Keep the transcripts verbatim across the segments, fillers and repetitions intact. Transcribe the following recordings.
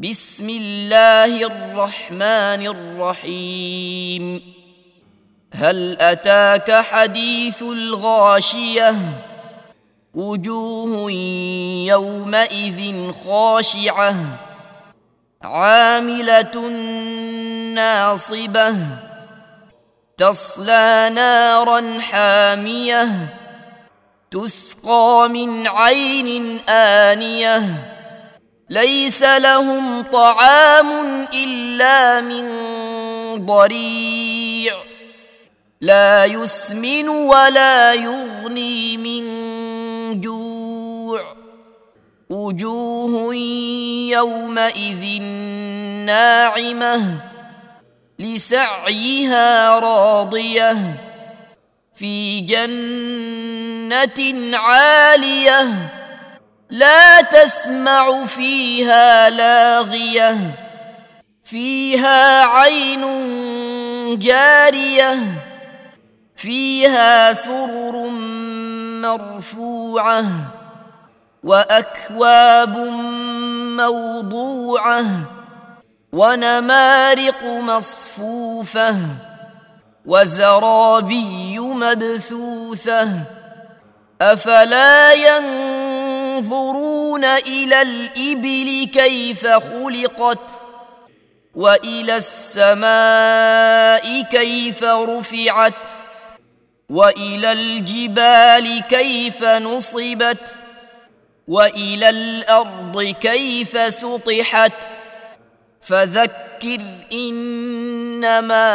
بسم الله الرحمن الرحيم هل أتاك حديث الغاشية وجوه يومئذ خاشعة عاملة ناصبة تصلى نارا حامية تسقى من عين آنية ليس لهم طعام إلا من ضريع لا يسمن ولا يغني من جوع وجوه يومئذ ناعمة لسعيها راضية في جنة عالية لا تسمع فيها لاغية فيها عين جارية فيها سرر مرفوعة وأكواب موضوعة ونمارق مصفوفة وزرابي مبثوثة أفلا ينظرون إلى الإبل كيف خلقت وإلى السماء كيف رفعت وإلى الجبال كيف نصبت وإلى الأرض كيف سطحت فذكر إنما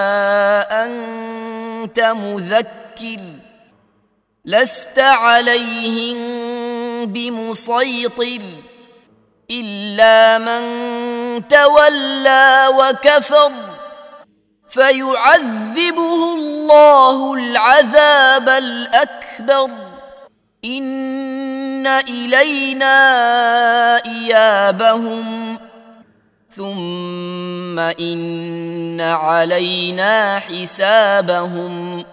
أنت مذكر لست عليهم بمسيطر إلا من تولى وكفر فيعذبه الله العذاب الأكبر إن إلينا إيابهم ثم إن علينا حسابهم